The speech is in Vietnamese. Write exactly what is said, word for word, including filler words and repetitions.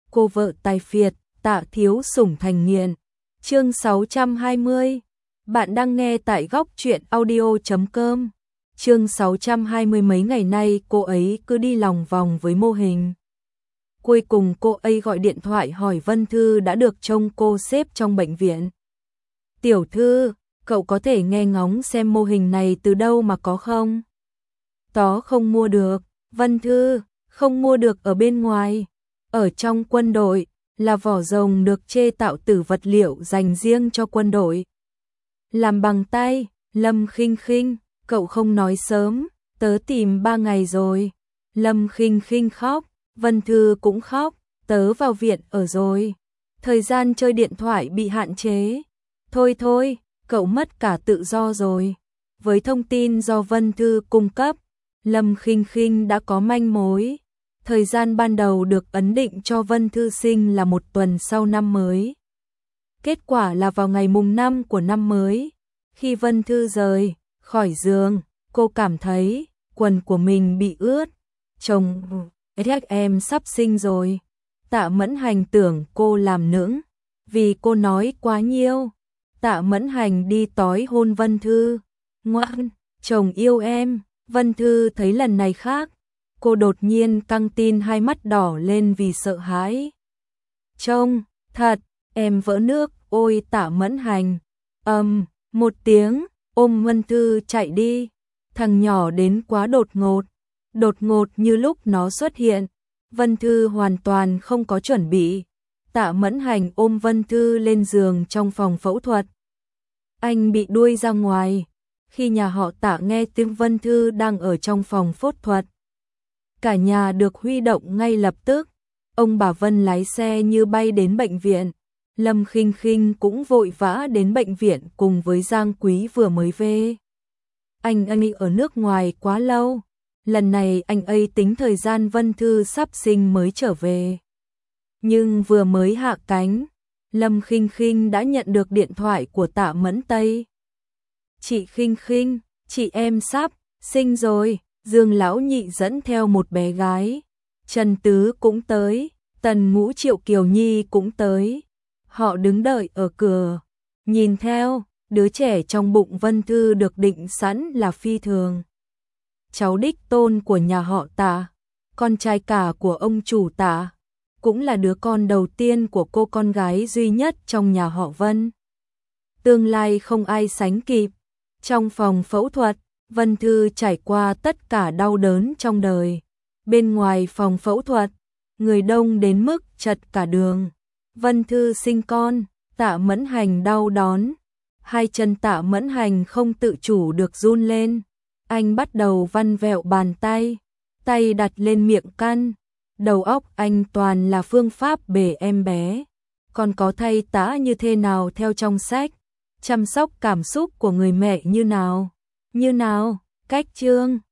cô vợ tài phiệt, Tạ thiếu sủng thành nghiện. Chương sáu trăm hai mươi. Bạn đang nghe tại góc truyện audio chấm com. Chương sáu trăm hai mươi. Mấy ngày nay cô ấy cứ đi lòng vòng với mô hình. Cuối cùng cô ấy gọi điện thoại hỏi Vân Thư đã được trông cô xếp trong bệnh viện. Tiểu thư, cậu có thể nghe ngóng xem mô hình này từ đâu mà có không? Tó không mua được. Vân Thư, không mua được ở bên ngoài. Ở trong quân đội, là vỏ rồng được chế tạo từ vật liệu dành riêng cho quân đội. Làm bằng tay. Lâm Khinh Khinh, cậu không nói sớm, tớ tìm ba ngày rồi. Lâm Khinh Khinh khóc, Vân Thư cũng khóc, tớ vào viện ở rồi. Thời gian chơi điện thoại bị hạn chế. Thôi thôi, cậu mất cả tự do rồi. Với thông tin do Vân Thư cung cấp, Lâm Khinh Khinh đã có manh mối. Thời gian ban đầu được ấn định cho Vân Thư sinh là một tuần sau năm mới. Kết quả là vào ngày mùng năm của năm mới, khi Vân Thư rời khỏi giường, cô cảm thấy quần của mình bị ướt. Chồng, em sắp sinh rồi. Tạ Mẫn Hành tưởng cô làm nũng, vì cô nói quá nhiều. Tạ Mẫn Hành đi tói hôn Vân Thư. Ngoan, chồng yêu em. Vân Thư thấy lần này khác. Cô đột nhiên căng tin, hai mắt đỏ lên vì sợ hãi. Trông, thật, em vỡ nước, ôi Tạ Mẫn Hành. Ầm, um, một tiếng, ôm Vân Thư chạy đi. Thằng nhỏ đến quá đột ngột. Đột ngột như lúc nó xuất hiện. Vân Thư hoàn toàn không có chuẩn bị. Tạ Mẫn Hành ôm Vân Thư lên giường trong phòng phẫu thuật. Anh bị đuôi ra ngoài. Khi nhà họ Tạ nghe tiếng Vân Thư đang ở trong phòng phẫu thuật, cả nhà được huy động ngay lập tức. Ông bà Vân lái xe như bay đến bệnh viện. Lâm Khinh Khinh cũng vội vã đến bệnh viện cùng với Giang Quý vừa mới về. Anh ấy ở nước ngoài quá lâu. Lần này anh ấy tính thời gian Vân Thư sắp sinh mới trở về. Nhưng vừa mới hạ cánh, Lâm Khinh Khinh đã nhận được điện thoại của Tạ Mẫn Tây. Chị Khinh Khinh, chị em sắp sinh rồi. Dương Lão Nhị dẫn theo một bé gái. Trần Tứ cũng tới. Tần Ngũ Triệu Kiều Nhi cũng tới. Họ đứng đợi ở cửa. Nhìn theo, đứa trẻ trong bụng Vân Thư được định sẵn là phi thường. Cháu đích tôn của nhà họ Tạ, con trai cả của ông chủ Tạ, cũng là đứa con đầu tiên của cô con gái duy nhất trong nhà họ Vân. Tương lai không ai sánh kịp. Trong phòng phẫu thuật, Vân Thư trải qua tất cả đau đớn trong đời. Bên ngoài phòng phẫu thuật, người đông đến mức chật cả đường. Vân Thư sinh con, Tạ Mẫn Hành đau đón. Hai chân Tạ Mẫn Hành không tự chủ được run lên. Anh bắt đầu vặn vẹo bàn tay, tay đặt lên miệng căn. Đầu óc anh toàn là phương pháp bể em bé. Còn có thay tã như thế nào theo trong sách. Chăm sóc cảm xúc của người mẹ như nào? Như nào? Cách chương